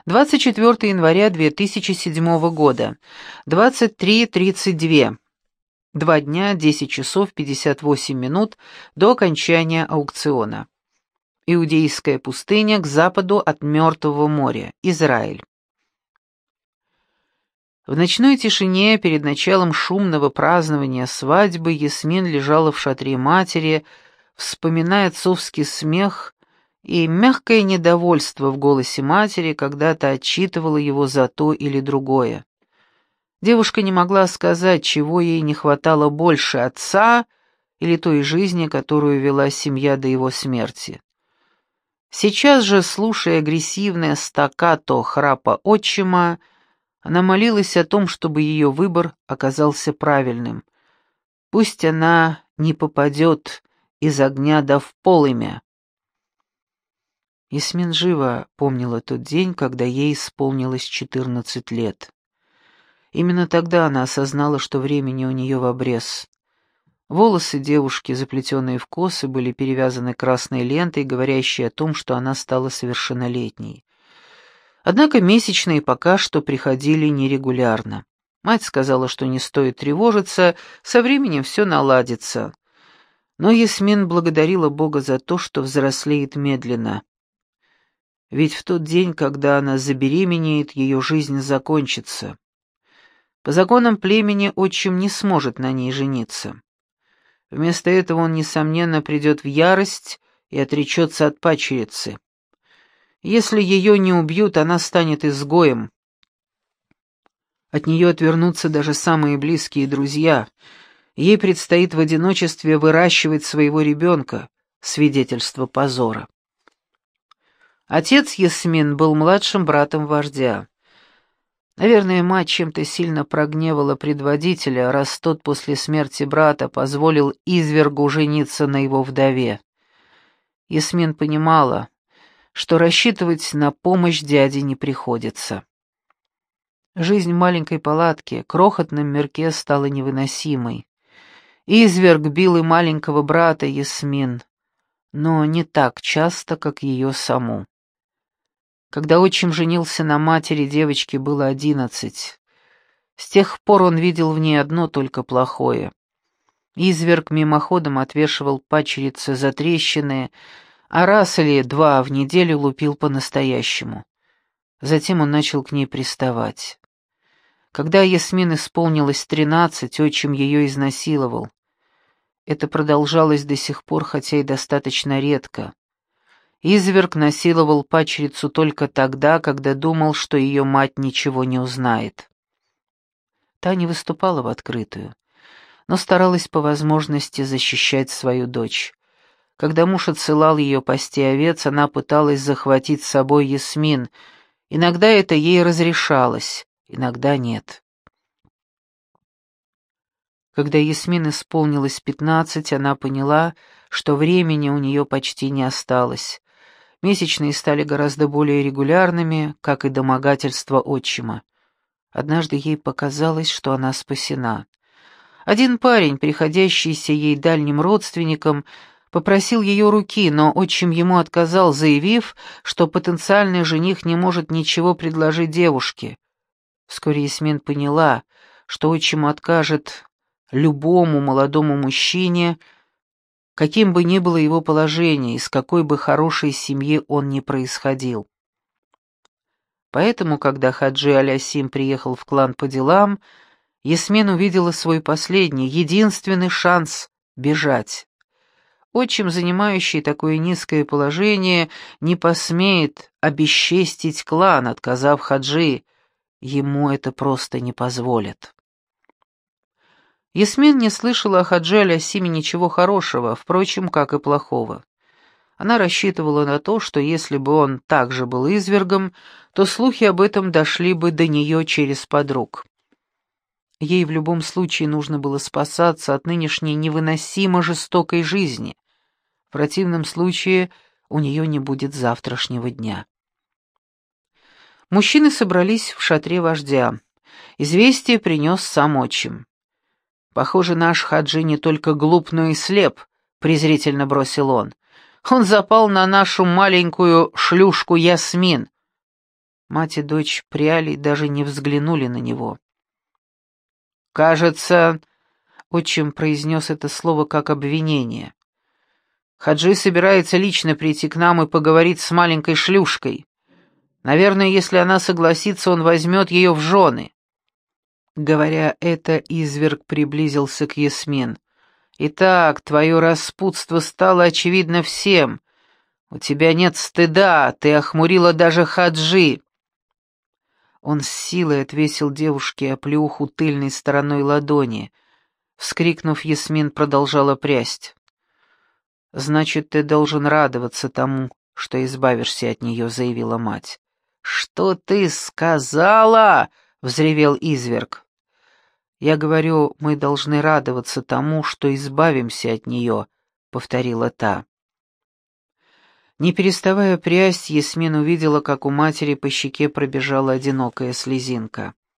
24 января 2007 года, 23:32. 2 дня, 10 часов 58 минут до окончания аукциона. Иудейская пустыня к западу от Мертвого моря, Израиль. В ночной тишине перед началом шумного празднования свадьбы Ясмин лежала в шатре матери, вспоминая отцовский смех и мягкое недовольство в голосе матери, когда та отчитывала его за то или другое. Девушка не могла сказать, чего ей не хватало больше: отца или той жизни, которую вела семья до его смерти. Сейчас же, слушая агрессивное стаккато храпа отчима, она молилась о том, чтобы ее выбор оказался правильным. Пусть она не попадет из огня да в полымя. Ясмин живо помнила тот день, когда ей исполнилось 14 лет. Именно тогда она осознала, что времени у нее в обрез. Волосы девушки, заплетенные в косы, были перевязаны красной лентой, говорящей о том, что она стала совершеннолетней. Однако месячные пока что приходили нерегулярно. Мать сказала, что не стоит тревожиться, со временем все наладится. Но Ясмин благодарила Бога за то, что взрослеет медленно. Ведь в тот день, когда она забеременеет, ее жизнь закончится. По законам племени отчим не сможет на ней жениться. Вместо этого он, несомненно, придет в ярость и отречется от падчерицы. Если ее не убьют, она станет изгоем. От нее отвернутся даже самые близкие друзья. Ей предстоит в одиночестве выращивать своего ребенка, свидетельство позора. Отец Ясмин был младшим братом вождя. Наверное, мать чем-то сильно прогневала предводителя, раз тот после смерти брата позволил извергу жениться на его вдове. Ясмин понимала, что рассчитывать на помощь дяде не приходится. Жизнь в маленькой палатке, крохотном мирке стала невыносимой. Изверг бил и маленького брата Ясмин, но не так часто, как ее саму. Когда отчим женился на матери, девочке было 11. С тех пор он видел в ней одно только плохое. Изверг мимоходом отвешивал падчерице затрещины, а раз или два в неделю лупил по-настоящему. Затем он начал к ней приставать. Когда Ясмин исполнилось 13, отчим ее изнасиловал. Это продолжалось до сих пор, хотя и достаточно редко. Изверг насиловал падчерицу только тогда, когда думал, что ее мать ничего не узнает. Та не выступала в открытую, но старалась по возможности защищать свою дочь. Когда муж отсылал ее пасти овец, она пыталась захватить с собой Ясмин. Иногда это ей разрешалось, иногда нет. Когда Ясмин исполнилось 15, она поняла, что времени у нее почти не осталось. Месячные стали гораздо более регулярными, как и домогательство отчима. Однажды ей показалось, что она спасена. Один парень, приходящийся ей дальним родственником, попросил ее руки, но отчим ему отказал, заявив, что потенциальный жених не может ничего предложить девушке. Вскоре Ясмин поняла, что отчим откажет любому молодому мужчине, каким бы ни было его положение, из какой бы хорошей семьи он ни происходил. Поэтому, когда Хаджи Алясим приехал в клан по делам, Ясмин увидела свой последний, единственный шанс бежать. Отчим, занимающий такое низкое положение, не посмеет обесчестить клан, отказав Хаджи. Ему это просто не позволят. Ясмин не слышала о Хаджи Алясиме ничего хорошего, впрочем, как и плохого. Она рассчитывала на то, что если бы он также был извергом, то слухи об этом дошли бы до нее через подруг. Ей в любом случае нужно было спасаться от нынешней невыносимо жестокой жизни. В противном случае у нее не будет завтрашнего дня. Мужчины собрались в шатре вождя. Известие принес сам отчим. «Похоже, наш Хаджи не только глуп, но и слеп», — презрительно бросил он. «Он запал на нашу маленькую шлюшку Ясмин». Мать и дочь пряли и даже не взглянули на него. «Кажется...» — отчим произнес это слово как обвинение. «Хаджи собирается лично прийти к нам и поговорить с маленькой шлюшкой. Наверное, если она согласится, он возьмет ее в жены». Говоря это, изверг приблизился к Ясмин. «Итак, твое распутство стало очевидно всем. У тебя нет стыда, ты охмурила даже Хаджи». Он с силой отвесил девушке оплеуху тыльной стороной ладони. Вскрикнув, Ясмин продолжала прясть. «Значит, ты должен радоваться тому, что избавишься от нее», — заявила мать. «Что ты сказала?» — взревел изверг. «Я говорю, мы должны радоваться тому, что избавимся от нее», — повторила та. Не переставая прясть, Ясмин увидела, как у матери по щеке пробежала одинокая слезинка.